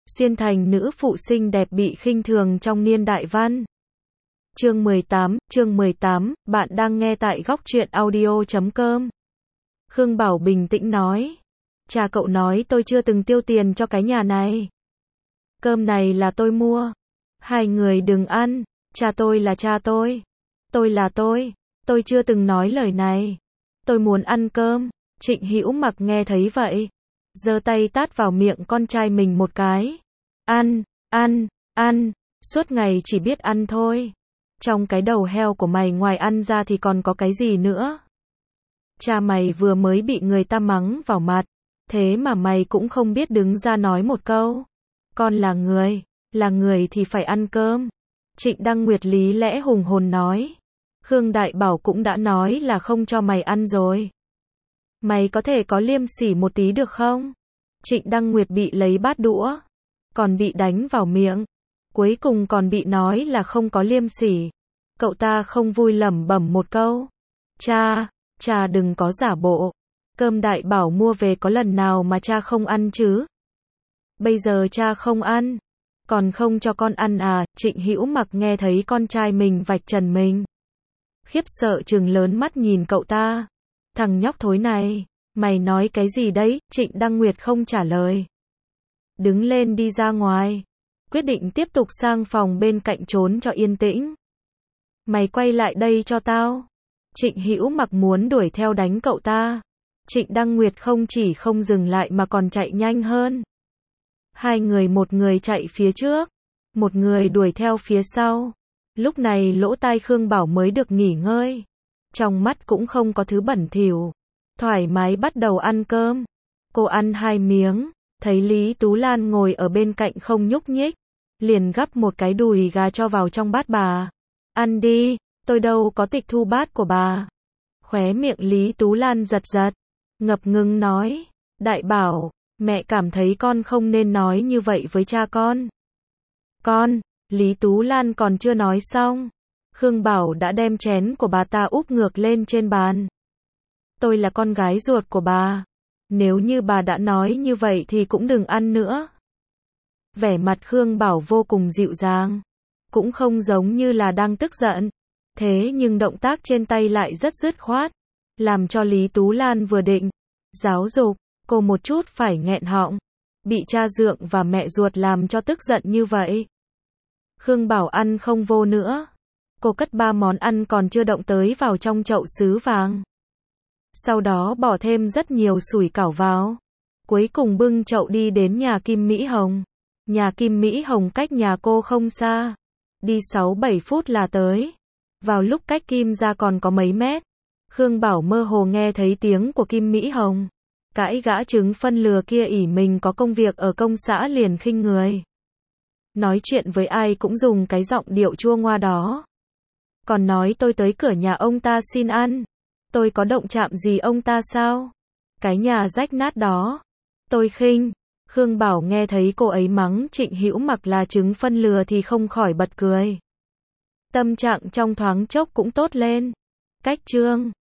xuyên thành nữ phụ xinh đẹp bị khinh thường trong niên đại văn. Chương 18, bạn đang nghe tại góc truyện audio.com. Khương Bảo bình tĩnh nói. Cha cậu nói tôi chưa từng tiêu tiền cho cái nhà này. Cơm này là tôi mua. Hai người đừng ăn, cha tôi là cha tôi là tôi chưa từng nói lời này. Tôi muốn ăn cơm. Trịnh Hữu Mặc nghe thấy vậy, giơ tay tát vào miệng con trai mình một cái. Ăn, suốt ngày chỉ biết ăn thôi. Trong cái đầu heo của mày ngoài ăn ra thì còn có cái gì nữa? Cha mày vừa mới bị người ta mắng vào mặt, thế mà mày cũng không biết đứng ra nói một câu. Con là người thì phải ăn cơm. Trịnh Đăng Nguyệt lý lẽ hùng hồn nói. Khương Đại Bảo cũng đã nói là không cho mày ăn rồi. Mày có thể có liêm sỉ một tí được không? Trịnh Đăng Nguyệt bị lấy bát đũa, còn bị đánh vào miệng, cuối cùng còn bị nói là không có liêm sỉ. Cậu ta không vui lẩm bẩm một câu. Cha đừng có giả bộ. Cơm Đại Bảo mua về có lần nào mà cha không ăn chứ? Bây giờ cha không ăn, còn không cho con ăn à? Trịnh Hữu Mặc nghe thấy con trai mình vạch trần mình, khiếp sợ trừng lớn mắt nhìn cậu ta. Thằng nhóc thối này, mày nói cái gì đấy? Trịnh Đăng Nguyệt không trả lời, đứng lên đi ra ngoài, quyết định tiếp tục sang phòng bên cạnh trốn cho yên tĩnh. Mày quay lại đây cho tao. Trịnh Hữu Mặc muốn đuổi theo đánh cậu ta. Trịnh Đăng Nguyệt không chỉ không dừng lại mà còn chạy nhanh hơn. Hai người, một người chạy phía trước, một người đuổi theo phía sau. Lúc này lỗ tai Khương Bảo mới được nghỉ ngơi, trong mắt cũng không có thứ bẩn thỉu, thoải mái bắt đầu ăn cơm. Cô ăn 2 miếng, thấy Lý Tú Lan ngồi ở bên cạnh không nhúc nhích, liền gắp một cái đùi gà cho vào trong bát bà. Ăn đi, tôi đâu có tịch thu bát của bà. Khóe miệng Lý Tú Lan giật giật, ngập ngừng nói. Đại Bảo, mẹ cảm thấy con không nên nói như vậy với cha con. Lý Tú Lan còn chưa nói xong, Khương Bảo đã đem chén của bà ta úp ngược lên trên bàn. Tôi là con gái ruột của bà. Nếu như bà đã nói như vậy thì cũng đừng ăn nữa. Vẻ mặt Khương Bảo vô cùng dịu dàng, cũng không giống như là đang tức giận. Thế nhưng động tác trên tay lại rất dứt khoát, làm cho Lý Tú Lan vừa định giáo dục cô một chút phải nghẹn họng. Bị cha dượng và mẹ ruột làm cho tức giận như vậy, Khương Bảo ăn không vô nữa. Cô cất 3 món ăn còn chưa động tới vào trong chậu sứ vàng, sau đó bỏ thêm rất nhiều sủi cảo vào. Cuối cùng bưng chậu đi đến nhà Kim Mỹ Hồng. Nhà Kim Mỹ Hồng cách nhà cô không xa, đi 6-7 phút là tới. Vào lúc cách Kim ra còn có mấy mét, Khương Bảo mơ hồ nghe thấy tiếng của Kim Mỹ Hồng. Cãi gã trứng phân lừa kia ỷ mình có công việc ở công xã liền khinh người. Nói chuyện với ai cũng dùng cái giọng điệu chua ngoa đó. Còn nói tôi tới cửa nhà ông ta xin ăn. Tôi có động chạm gì ông ta sao? Cái nhà rách nát đó, tôi khinh. Khương Bảo nghe thấy cô ấy mắng Trịnh Hữu Mặc là trứng phân lừa thì không khỏi bật cười. Tâm trạng trong thoáng chốc cũng tốt lên. Cách chương